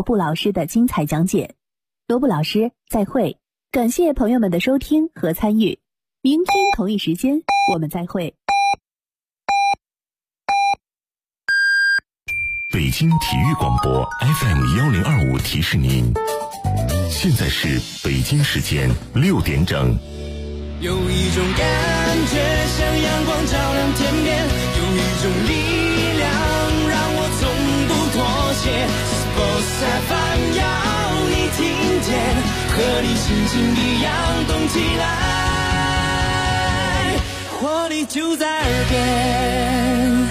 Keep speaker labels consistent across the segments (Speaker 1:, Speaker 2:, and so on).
Speaker 1: 布老师的精彩讲解。罗布老师再会，感谢朋友们的收听和参与，明天同一时间我们再会。
Speaker 2: 北京体育广播 FM1025 提示您，现在是北京时间6点整。
Speaker 3: 有一种感觉像阳光照亮天边，有一种力量让我从不妥协。Sports FM 要你听见，和你心情一样动起来，活力就在耳边。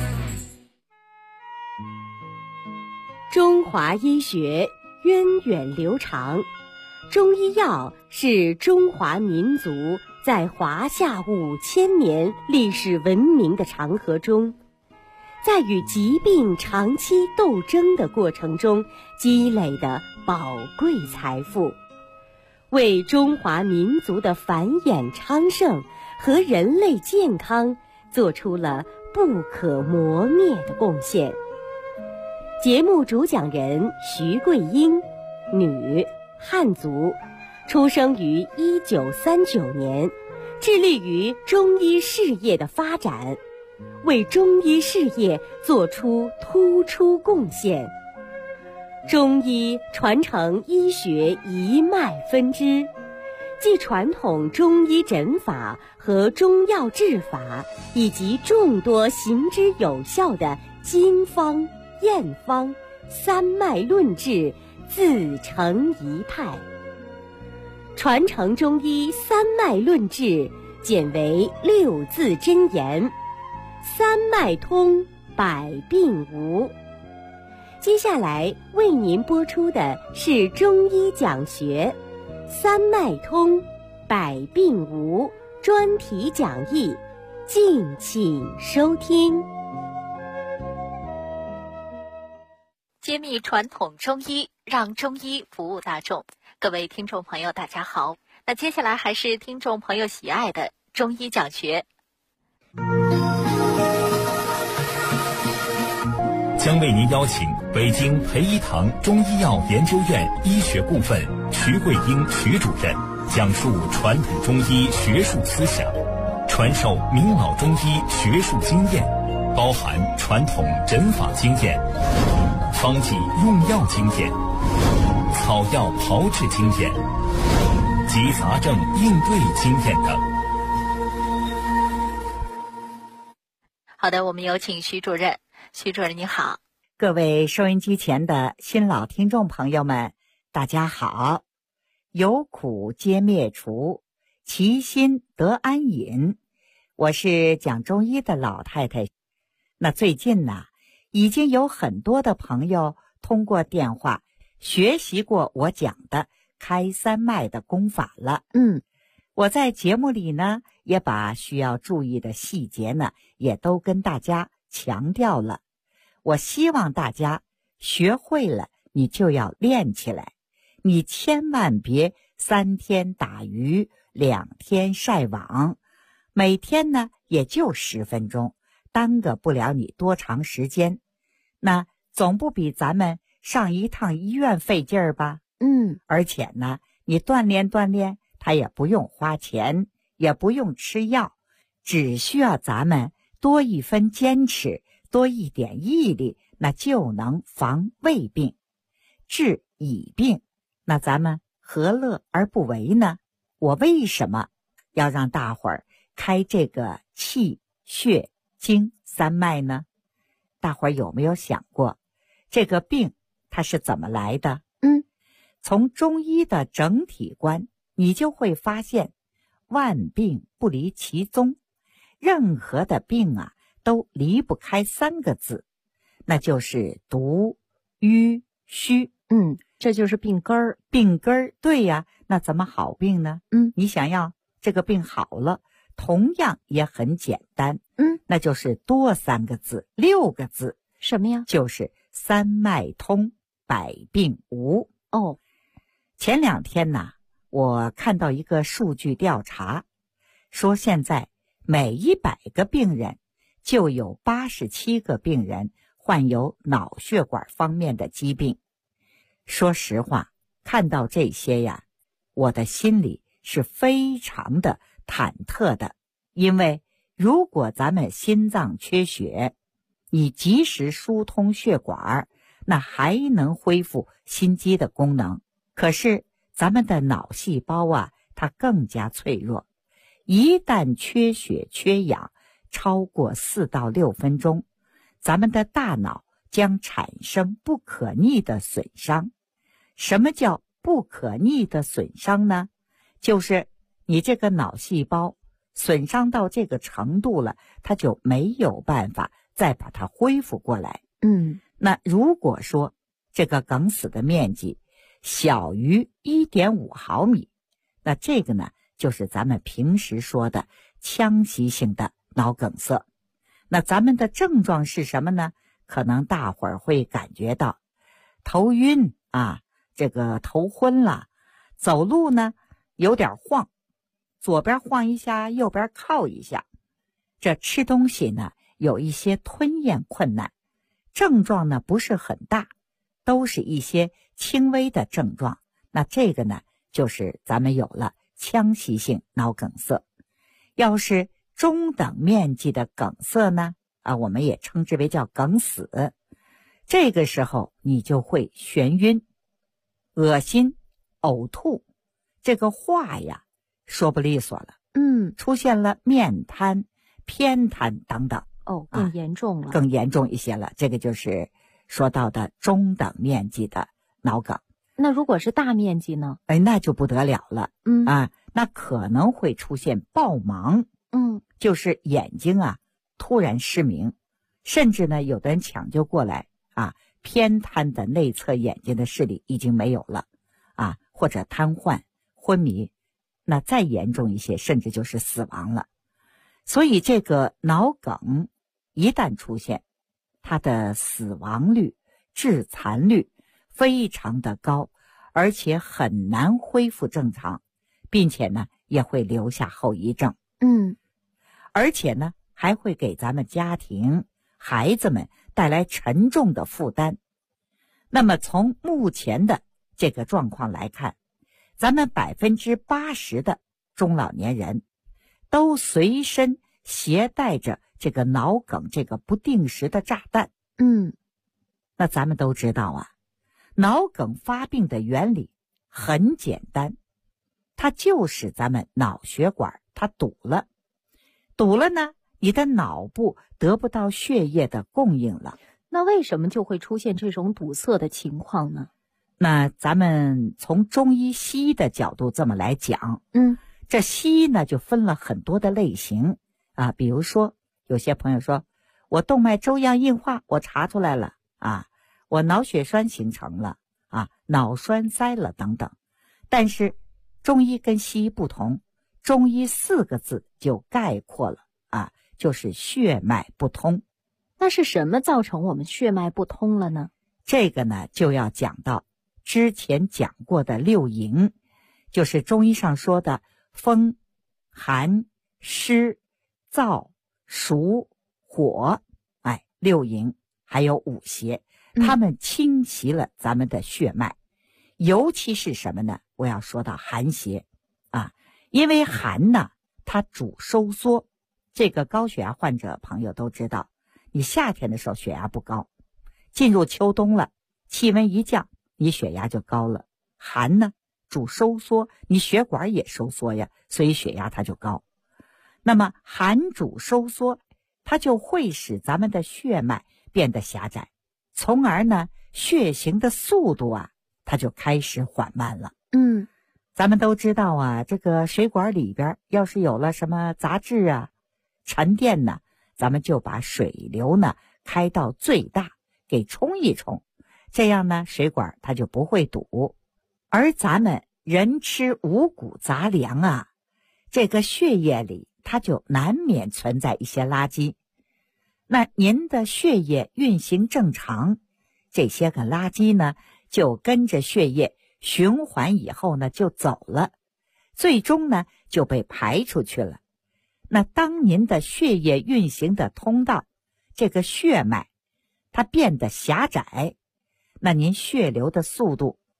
Speaker 4: 中华医学源远流长，中医药是中华民族在华夏5000年历史文明的长河中，在与疾病长期斗争的过程中积累的宝贵财富，为中华民族的繁衍昌盛和人类健康做出了不可磨灭的贡献。节目主讲人徐桂英，女，汉族，出生于1939年，致力于中医事业的发展，为中医事业做出突出贡献。中医传承医学一脉分支，即传统中医诊法和中药治法，以及众多行之有效的经方、验方、三脉论治自成一派。传承中医三脉论治简为6字真言：三脉通，百病无。接下来为您播出的是中医讲学三脉通，百病无专题讲义，敬请收听。
Speaker 5: 揭秘传统中医，让中医服务大众。各位听众朋友大家好，那接下来还是听众朋友喜爱的中医讲学。
Speaker 6: 将为您邀请北京培一堂中医药研究院医学部分徐桂英徐主任讲述传统中医学术思想，传授明老中医学术经验，包含传统诊法经验、方剂用药经验、草药炮制经验及杂症应对经验等。
Speaker 5: 好的，我们有请徐主任。徐主任你好。
Speaker 7: 各位收音机前的新老听众朋友们，大家好。有苦皆灭除，其心得安隐。我是讲中医的老太太。那最近呢，已经有很多的朋友通过电话学习过我讲的开三脉的功法了。我在节目里呢，也把需要注意的细节呢，也都跟大家强调了。我希望大家学会了，你就要练起来。你千万别3天打鱼2天晒网，每天呢也就10分钟，耽搁不了你多长时间。那总不比咱们上一趟医院费劲儿吧？而且呢，你锻炼锻炼，它也不用花钱，也不用吃药，只需要咱们多一分坚持，多一点毅力，那就能防胃病，治已病。那咱们何乐而不为呢？我为什么要让大伙儿开这个气血经三脉呢？大伙儿有没有想过，这个病它是怎么来的？从中医的整体观，你就会发现，万病不离其宗，任何的病啊，都离不开3个字，那就是毒、瘀、虚。
Speaker 4: 这就是病根儿。
Speaker 7: 病根儿，对呀。那怎么好病呢？你想要这个病好了，同样也很简单。那就是多3个字，6个字。
Speaker 4: 什么呀？
Speaker 7: 就是三脉通，百病无。前2天呢，我看到一个数据调查，说现在每100个病人就有87个病人患有脑血管方面的疾病。 说实话，看到这些呀，我的心里是非常的忐忑的，因为如果咱们心脏缺血，你及时疏通血管，那还能恢复心肌的功能。可是咱们的脑细胞啊，它更加脆弱，一旦缺血缺氧超过4到6分钟，咱们的大脑将产生不可逆的损伤。什么叫不可逆的损伤呢？就是你这个脑细胞损伤到这个程度了，它就没有办法再把它恢复过来。那如果说这个梗死的面积小于 1.5 毫米，那这个呢，就是咱们平时说的腔隙性的脑梗塞。那咱们的症状是什么呢？可能大伙儿会感觉到头晕啊，这个头昏了，走路呢有点晃，左边晃一下，右边靠一下。这吃东西呢有一些吞咽困难，症状呢不是很大，都是一些轻微的症状。那这个呢就是咱们有了腔隙性脑梗塞。要是中等面积的梗塞呢，我们也称之为叫梗死，这个时候你就会眩晕、恶心、呕吐，这个话呀说不利索了，出现了面瘫、偏瘫等等。
Speaker 5: 更严重了，
Speaker 7: 更严重一些了。这个就是说到的中等面积的脑梗。
Speaker 5: 那如果是大面积呢？
Speaker 7: 那就不得了了。那可能会出现暴盲。就是眼睛啊突然失明，甚至呢有的人抢救过来偏瘫的内侧眼睛的视力已经没有了或者瘫痪、昏迷，那再严重一些，甚至就是死亡了。所以这个脑梗一旦出现，它的死亡率、致残率非常的高，而且很难恢复正常，并且呢也会留下后遗症。而且呢还会给咱们家庭、孩子们带来沉重的负担。那么从目前的这个状况来看，咱们80%的中老年人都随身携带着这个脑梗这个不定时的炸弹。那咱们都知道脑梗发病的原理很简单，它就是咱们脑血管它堵了呢，你的脑部得不到血液的供应了。
Speaker 5: 那为什么就会出现这种堵塞的情况呢？
Speaker 7: 那咱们从中医西医的角度这么来讲，这西医呢就分了很多的类型比如说有些朋友说我动脉粥样硬化我查出来了我脑血栓形成了脑栓塞了等等。但是中医跟西医不同，中医4个字就概括了就是血脉不通。
Speaker 5: 那是什么造成我们血脉不通了呢？
Speaker 7: 这个呢就要讲到之前讲过的6营，就是中医上说的风、寒、湿、燥、暑、火，6营，还有5邪，它们侵袭了咱们的血脉。尤其是什么呢？我要说到寒邪因为寒呢它主收缩。这个高血压患者朋友都知道，你夏天的时候血压不高，进入秋冬了，气温一降，你血压就高了。寒呢主收缩，你血管也收缩呀，所以血压它就高。那么寒主收缩，它就会使咱们的血脉变得狭窄，从而呢血行的速度它就开始缓慢了。咱们都知道这个水管里边要是有了什么杂质沉淀呢，咱们就把水流呢开到最大，给冲一冲，这样呢水管它就不会堵。而咱们人吃五谷杂粮这个血液里它就难免存在一些垃圾。那您的血液运行正常，这些个垃圾呢就跟着血液循环以后呢就走了，最终呢就被排出去了。那当您的血液运行的通道，这个血脉它变得狭窄，那您血流的速度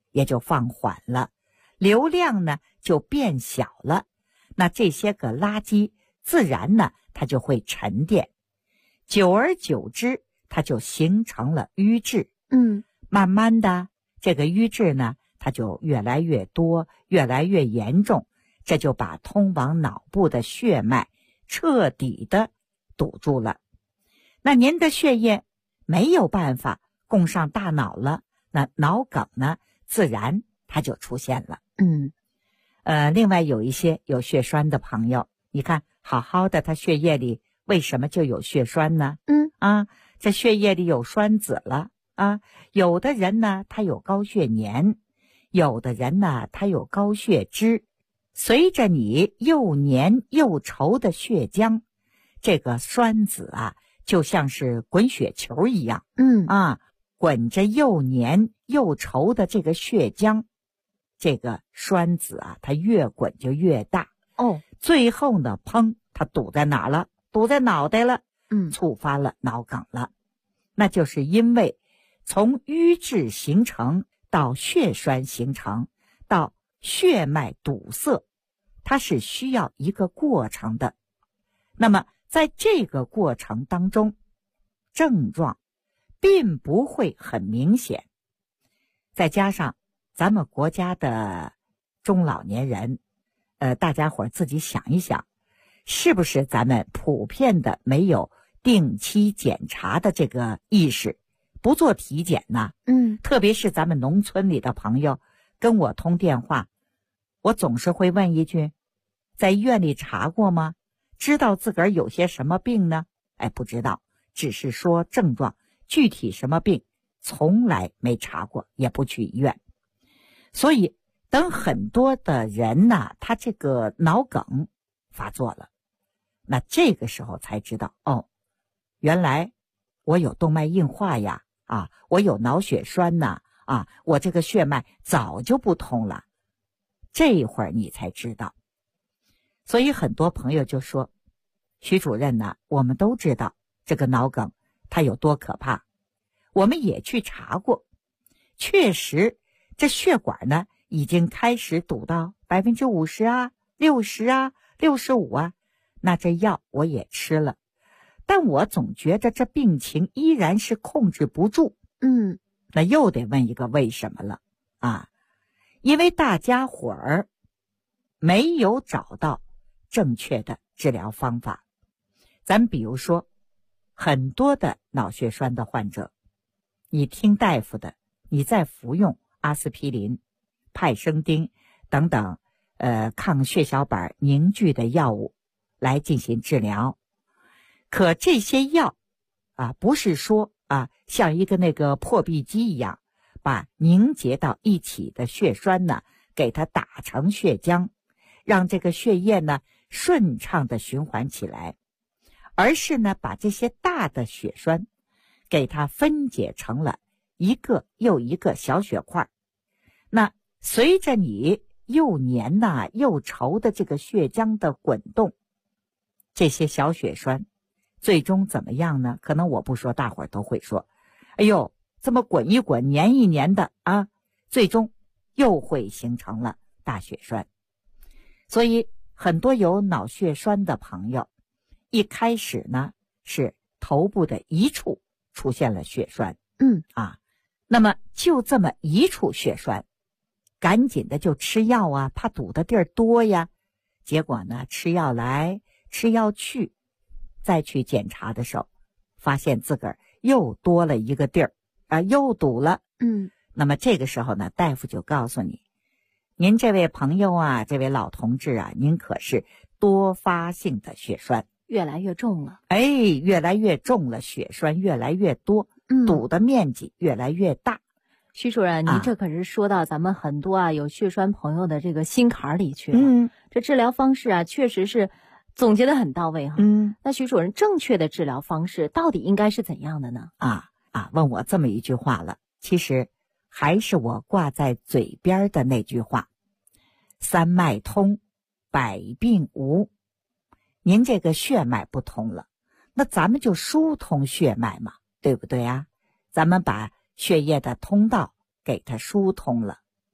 Speaker 7: 也就放缓了，流量呢就变小了。那这些个垃圾自然呢它就会沉淀，久而久之它就形成了瘀滞。慢慢的这个瘀滞呢它就越来越多，越来越严重，这就把通往脑部的血脉彻底的堵住了。那您的血液没有办法供上大脑了，那脑梗呢自然它就出现了。另外有一些有血栓的朋友，你看好好的他血液里为什么就有血栓呢？这血液里有栓子了啊。有的人呢他有高血粘，有的人呢他有高血脂，随着你又粘又稠的血浆，这个栓子啊就像是滚雪球一样，滚着又粘又稠的这个血浆，这个栓子啊它越滚就越大，最后呢砰，它堵在哪了？堵在脑袋了，触发了脑梗了。那就是因为从瘀滞形成到血栓形成到血脉堵塞，它是需要一个过程的。那么在这个过程当中，症状并不会很明显，再加上咱们国家的中老年人，大家伙自己想一想，是不是咱们普遍的没有定期检查的这个意识，不做体检呢？特别是咱们农村里的朋友跟我通电话，我总是会问一句，在医院里查过吗？知道自个儿有些什么病呢？不知道，只是说症状，具体什么病从来没查过，也不去医院。所以等很多的人呢，他这个脑梗发作了，那这个时候才知道，原来我有动脉硬化呀，我有脑血栓呐，我这个血脉早就不通了，这会儿你才知道。所以很多朋友就说，徐主任呢，我们都知道这个脑梗它有多可怕，我们也去查过，确实这血管呢已经开始堵到50%啊、60%啊、65%啊，那这药我也吃了，但我总觉得这病情依然是控制不住。那又得问一个为什么了因为大家伙儿没有找到正确的治疗方法。咱比如说很多的脑血栓的患者，你听大夫的，你再服用阿司匹林、派生丁等等抗血小板凝聚的药物来进行治疗，可这些药不是说像一个那个破壁机一样，把凝结到一起的血栓呢给它打成血浆，让这个血液呢顺畅的循环起来，而是呢把这些大的血栓给它分解成了一个又一个小血块。那随着你又黏又稠的这个血浆的滚动，这些小血栓最终怎么样呢？可能我不说，大伙儿都会说，哎呦，这么滚一滚粘一粘的最终又会形成了大血栓。所以很多有脑血栓的朋友，一开始呢是头部的一处出现了血栓，那么就这么一处血栓，赶紧的就吃药怕堵的地儿多呀。结果呢，吃药来吃药去，再去检查的时候，发现自个儿又多了一个地儿又堵了。那么这个时候呢，大夫就告诉你，您这位朋友这位老同志您可是多发性的血栓，
Speaker 5: 越来越重了。
Speaker 7: 越来越重了，血栓越来越多，堵的面积越来越大。
Speaker 5: 徐主任，您这可是说到咱们很多有血栓朋友的这个心坎里去了。这治疗方式确实是总结得很到位那徐主任，正确的治疗方式到底应该是怎样的呢？
Speaker 7: 问我这么一句话了，其实还是我挂在嘴边的那句话，三脉通，百病无。您这个血脉不通了，那咱们就疏通血脉嘛，对不对咱们把血液的通道给它疏通了，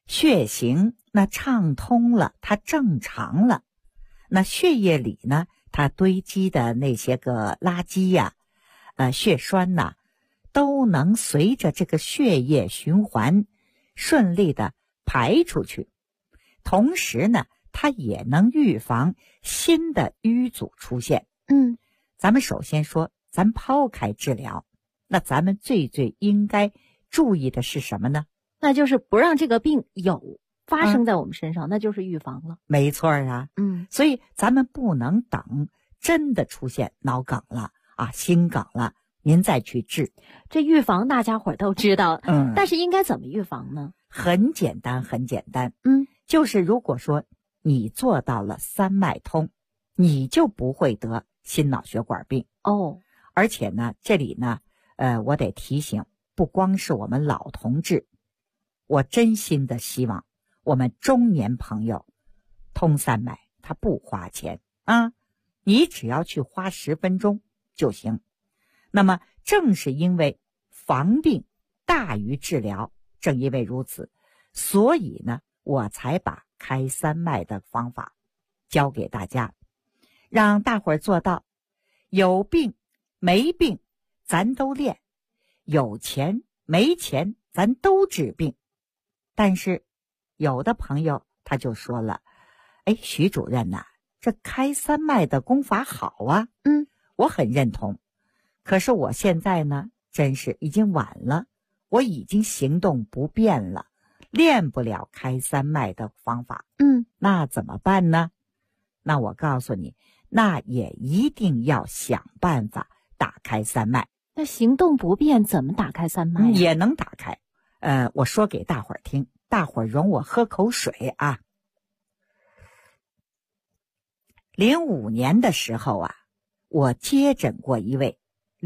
Speaker 7: 血行那畅通了，它正常了，那血液里呢，它堆积的那些个垃圾呀、血栓呐，都能随着这个血液循环顺利的排出去。同时呢，它也能预防新的瘀阻出现。咱们首先说，咱抛开治疗，那咱们最应该注意的是什么呢？
Speaker 5: 那就是不让这个病发生在我们身上，那就是预防了。
Speaker 7: 没错啊。所以咱们不能等真的出现脑梗了啊，心梗了，您再去治。
Speaker 5: 这预防大家伙都知道，但是应该怎么预防呢？
Speaker 7: 很简单，很简单。就是如果说你做到了三脉通，你就不会得心脑血管病。而且呢，这里呢，我得提醒，不光是我们老同志，我真心的希望我们中年朋友通三脉，它不花钱啊，你只要去花10分钟就行。那么正是因为防病大于治疗，正因为如此，所以呢，我才把开三脉的方法教给大家，让大伙儿做到有病没病咱都练，有钱没钱咱都治病。但是有的朋友他就说了，徐主任呐，这开三脉的功法好啊。我很认同，可是我现在呢，真是已经晚了，我已经行动不便了，练不了开三脉的方法。那怎么办呢？那我告诉你，那也一定要想办法打开三脉。
Speaker 5: 那行动不便怎么打开三脉？
Speaker 7: 也能打开。我说给大伙儿听，大伙儿容我喝口水啊。05年的时候啊，我接诊过一位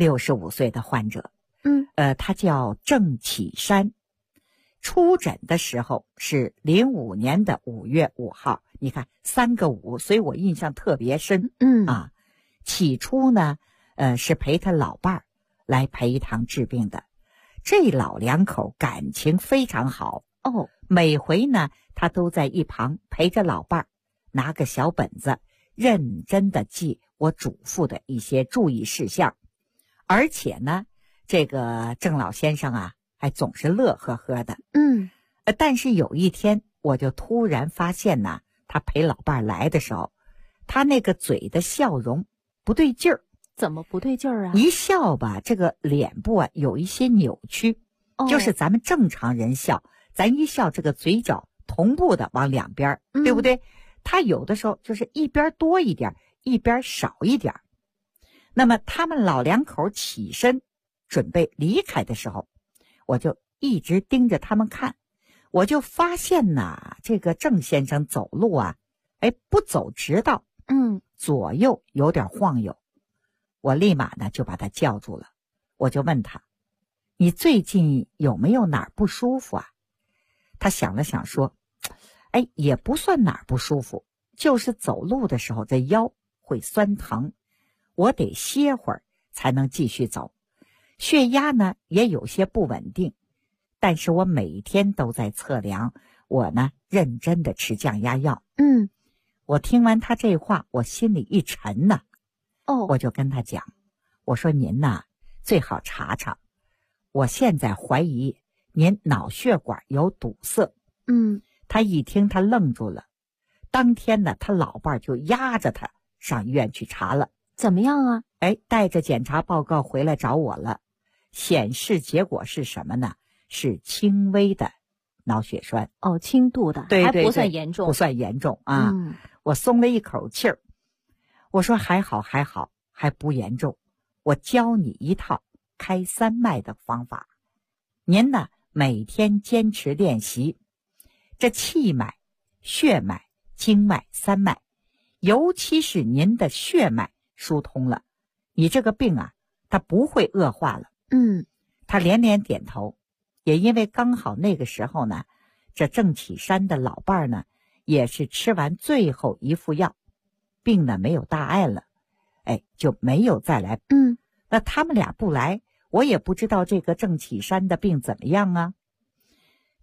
Speaker 7: 65岁的患者。他叫郑启山。出诊的时候是05年的5月5号，你看3个5，所以我印象特别深。起初呢，是陪他老伴儿来培堂治病的。这老两口感情非常好每回呢，他都在一旁陪着老伴儿，拿个小本子，认真的记我嘱咐的一些注意事项。而且呢，这个郑老先生啊，还总是乐呵呵的。但是有一天，我就突然发现呢，他陪老伴儿来的时候，他那个嘴的笑容不对劲儿。
Speaker 5: 怎么不对劲儿啊？
Speaker 7: 一笑吧，这个脸部啊有一些扭曲。就是咱们正常人笑，咱一笑这个嘴角同步的往两边，对不对？他有的时候就是一边多一点，一边少一点。那么他们老两口起身准备离开的时候，我就一直盯着他们看，我就发现呐，这个郑先生走路啊，不走直道，左右有点晃悠。我立马呢就把他叫住了，我就问他，你最近有没有哪儿不舒服啊？他想了想说，也不算哪儿不舒服，就是走路的时候这腰会酸疼，我得歇会儿才能继续走。血压呢也有些不稳定，但是我每天都在测量，我呢认真的吃降压药。我听完他这话，我心里一沉呐。我就跟他讲，我说您呐，最好查查，我现在怀疑您脑血管有堵塞。他一听，他愣住了。当天呢，他老伴儿就押着他上医院去查了。
Speaker 5: 怎么样啊？
Speaker 7: 带着检查报告回来找我了，显示结果是什么呢？是轻微的脑血栓。
Speaker 5: 轻度的，
Speaker 7: 对，
Speaker 5: 还不算严重，
Speaker 7: 不算严重啊。我松了一口气儿。我说还好，还不严重。我教你一套开三脉的方法，您呢每天坚持练习。这气脉、血脉、经脉三脉，尤其是您的血脉疏通了，你这个病啊，它不会恶化了。他连连点头。也因为刚好那个时候呢，这郑启山的老伴儿呢，也是吃完最后一副药，病呢没有大碍了，就没有再来。那他们俩不来，我也不知道这个郑启山的病怎么样啊。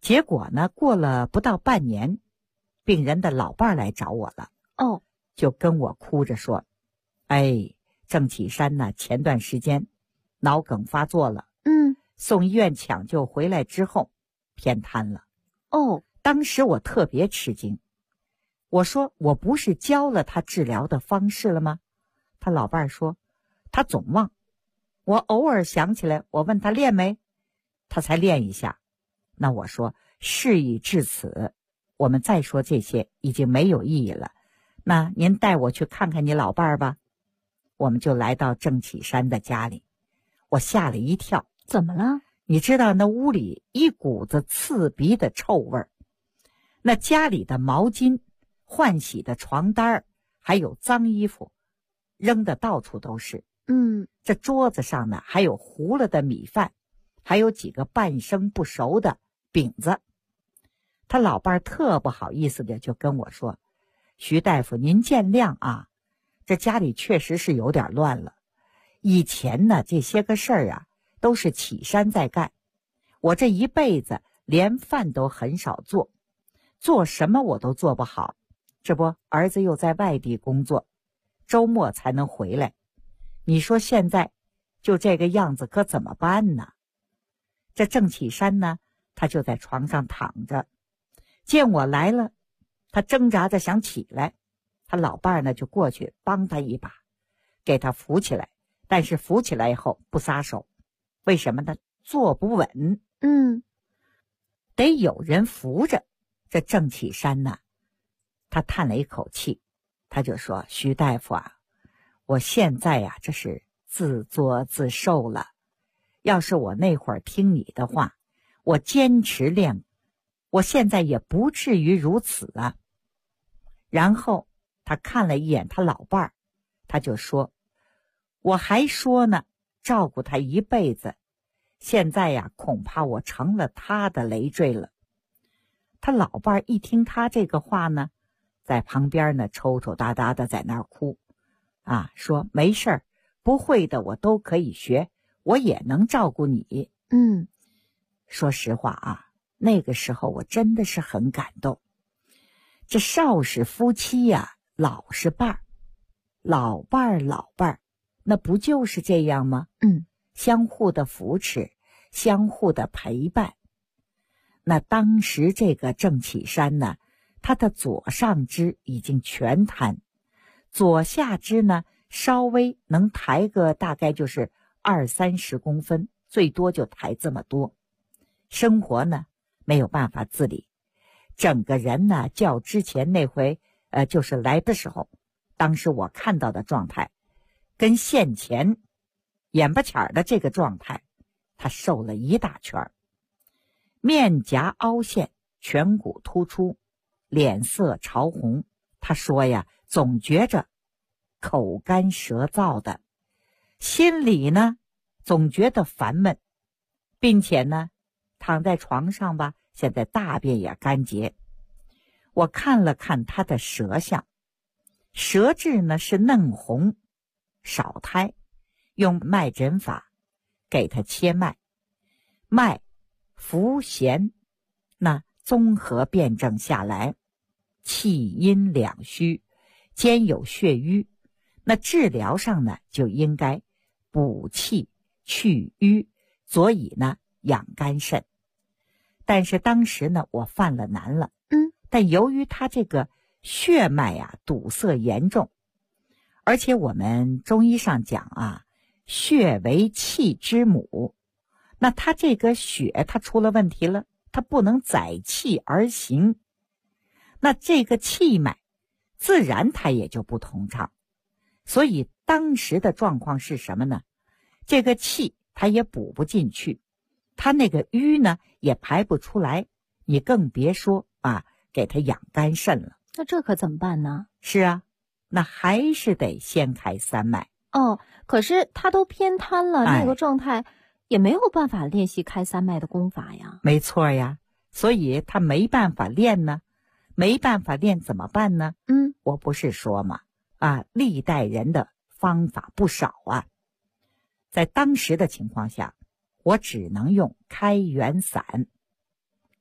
Speaker 7: 结果呢，过了不到半年，病人的老伴儿来找我了。
Speaker 5: 哦，
Speaker 7: 就跟我哭着说：“哎，郑启山呢，前段时间脑梗发作了，送医院抢救回来之后偏瘫了。”
Speaker 5: 哦，
Speaker 7: 当时我特别吃惊，我说我不是教了他治疗的方式了吗？他老伴儿说他总忘，我偶尔想起来，我问他练没，他才练一下。那我说事已至此，我们再说这些已经没有意义了，那您带我去看看你老伴儿吧。我们就来到郑启山的家里，我吓了一跳。
Speaker 5: 怎么了？
Speaker 7: 你知道那屋里一股子刺鼻的臭味儿，那家里的毛巾、换洗的床单还有脏衣服扔的到处都是。这桌子上呢还有糊了的米饭，还有几个半生不熟的饼子。他老伴儿特不好意思的就跟我说：“徐大夫您见谅啊，这家里确实是有点乱了。以前呢这些个事儿啊都是启山在干，我这一辈子连饭都很少做，做什么我都做不好。这不儿子又在外地工作，周末才能回来。你说现在就这个样子可怎么办呢？”这郑启山呢，他就在床上躺着，见我来了，他挣扎着想起来，他老伴儿呢就过去帮他一把，给他扶起来，但是扶起来以后不撒手，为什么呢？坐不稳，得有人扶着。这郑启山呢，他叹了一口气，他就说：“徐大夫啊，我现在呀，这是自作自受了。要是我那会儿听你的话，我坚持练，我现在也不至于如此啊。”然后他看了一眼他老伴儿，他就说：“我还说呢，照顾他一辈子，现在呀，恐怕我成了他的累赘了。”他老伴儿一听他这个话呢，在旁边呢抽抽搭搭的在那儿哭，说没事儿，不会的我都可以学，我也能照顾你。说实话啊，那个时候我真的是很感动。这少是夫妻呀，老是伴儿，老伴儿，那不就是这样吗？相互的扶持，相互的陪伴。那当时这个郑启山呢，他的左上肢已经全瘫，左下肢呢稍微能抬个大概就是20-30公分，最多就抬这么多。生活呢没有办法自理，整个人呢较之前那回就是来的时候，当时我看到的状态跟现前眼巴前的这个状态，他瘦了一大圈，面颊凹陷，颧骨突出，脸色潮红。他说呀，总觉着口干舌燥的，心里呢总觉得烦闷，并且呢躺在床上吧，现在大便也干结。我看了看他的舌象，舌质呢是嫩红少苔，用脉诊法给他切脉，脉浮弦，那综合辩证下来，气阴两虚，兼有血瘀。那治疗上呢，就应该补气去瘀，所以呢养肝肾。但是当时呢，我犯了难了，但由于他这个血脉堵塞严重，而且我们中医上讲啊，血为气之母。那他这个血他出了问题了，他不能载气而行，那这个气脉自然他也就不通畅。所以当时的状况是什么呢？这个气他也补不进去，他那个瘀呢也排不出来，你更别说给他养肝肾了。
Speaker 5: 那这可怎么办呢？
Speaker 7: 是啊，那还是得先开三脉。
Speaker 5: 可是他都偏瘫了，那个状态也没有办法练习开三脉的功法呀。
Speaker 7: 没错呀，所以他没办法练呢，没办法练怎么办呢？我不是说嘛，历代人的方法不少啊。在当时的情况下，我只能用开元散。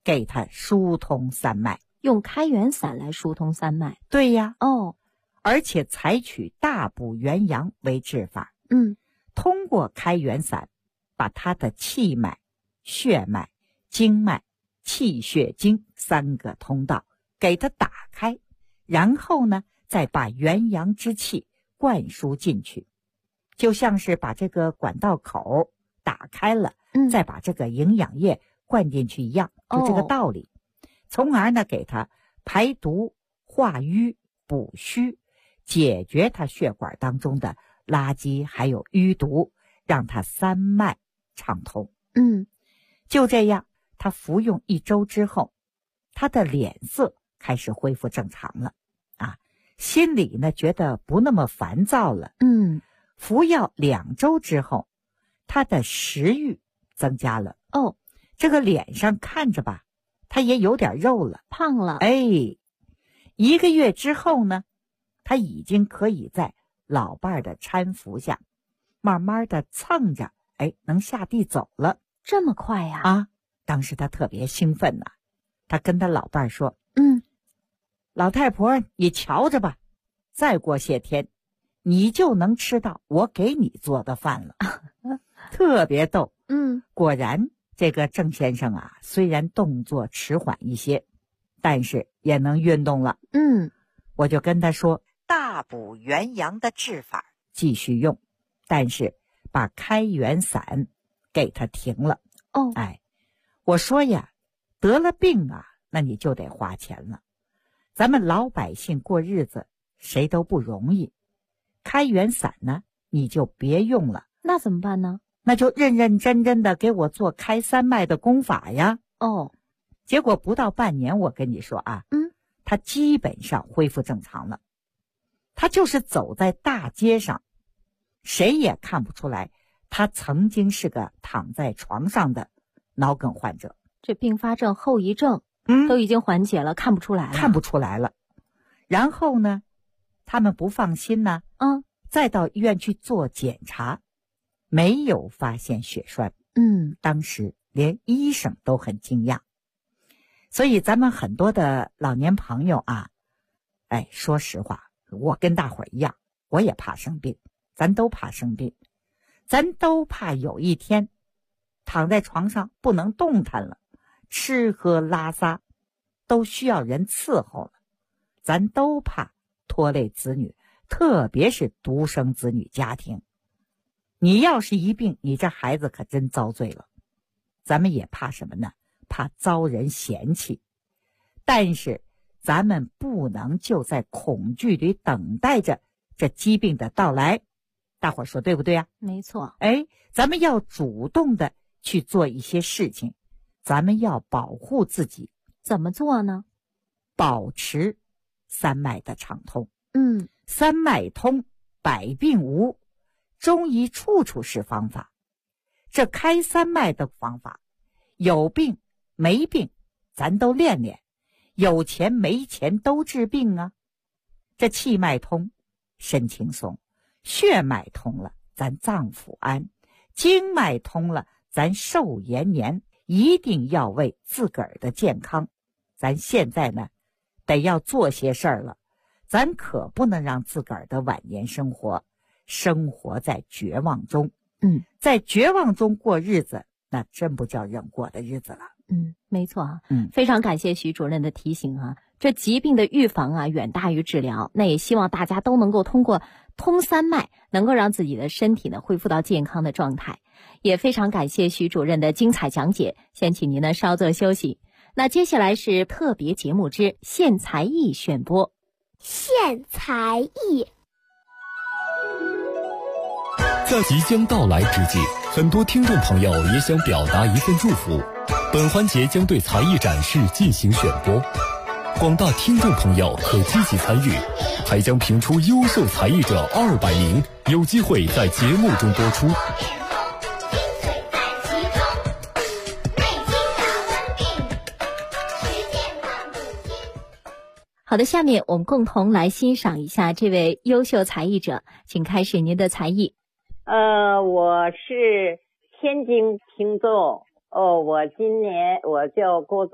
Speaker 7: 给他疏通三脉。
Speaker 5: 用开元散来疏通三脉？
Speaker 7: 对呀。
Speaker 5: 哦，
Speaker 7: 而且采取大补元阳为治法。通过开元散，把他的气脉、血脉、经脉、气血经3个通道给他打开，然后呢，再把元阳之气灌输进去，就像是把这个管道口打开了，再把这个营养液灌进去一样，就这个道理。从而呢，给他排毒、化瘀、补虚，解决他血管当中的垃圾还有淤毒，让他三脉畅通。就这样，他服用1周之后，他的脸色开始恢复正常了啊，心里呢觉得不那么烦躁了。服药2周之后，他的食欲增加了。这个脸上看着吧，他也有点肉了，
Speaker 5: 胖了。
Speaker 7: 1个月之后呢，他已经可以在老伴儿的搀扶下，慢慢的蹭着，能下地走了。
Speaker 5: 这么快呀？
Speaker 7: 啊，当时他特别兴奋呐，他跟他老伴儿说：老太婆，你瞧着吧，再过些天，你就能吃到我给你做的饭了。特别逗。果然这个郑先生啊，虽然动作迟缓一些，但是也能运动了。我就跟他说，大补元阳的治法继续用，但是把开元散给他停了。我说呀，得了病啊，那你就得花钱了。咱们老百姓过日子谁都不容易，开元散呢你就别用了。
Speaker 5: 那怎么办呢？
Speaker 7: 那就认认真真的给我做开三脉的功法呀。结果不到半年，我跟你说啊，他基本上恢复正常了。他就是走在大街上，谁也看不出来他曾经是个躺在床上的脑梗患者。
Speaker 5: 这并发症后遗症都已经缓解了，看不出来了。
Speaker 7: 看不出来了。然后呢，他们不放心呢，再到医院去做检查，没有发现血栓。当时连医生都很惊讶。所以咱们很多的老年朋友啊，说实话，我跟大伙儿一样，我也怕生病，咱都怕生病，咱都怕有一天躺在床上不能动弹了，吃喝拉撒都需要人伺候了，咱都怕拖累子女，特别是独生子女家庭。你要是一病，你这孩子可真遭罪了。咱们也怕什么呢？怕遭人嫌弃。但是咱们不能就在恐惧里等待着这疾病的到来。大伙儿说对不对啊？
Speaker 5: 没错。
Speaker 7: 咱们要主动的去做一些事情，咱们要保护自己。
Speaker 5: 怎么做呢？
Speaker 7: 保持三脉的畅通。三脉通，百病无。中医处处是方法。这开三脉的方法，有病没病咱都练练，有钱没钱都治病啊。这气脉通，身轻松；血脉通了，咱脏腑安；经脉通了，咱寿延年。一定要为自个儿的健康，咱现在呢得要做些事儿了。咱可不能让自个儿的晚年生活在绝望中。在绝望中过日子，那真不叫人过的日子了。
Speaker 5: 没错啊。非常感谢徐主任的提醒啊。这疾病的预防啊，远大于治疗。那也希望大家都能够通过通三脉，能够让自己的身体呢恢复到健康的状态。也非常感谢徐主任的精彩讲解，先请您呢稍作休息。那接下来是特别节目之献才艺选播。
Speaker 8: 献才艺。
Speaker 6: 在即将到来之际，很多听众朋友也想表达一份祝福。本环节将对才艺展示进行选播，广大听众朋友可积极参与，还将评出优秀才艺者200名，有机会在节目中播出。
Speaker 5: 好的，下面我们共同来欣赏一下这位优秀才艺者，请开始您的才艺。
Speaker 9: 我是天津听众，我今年我叫郭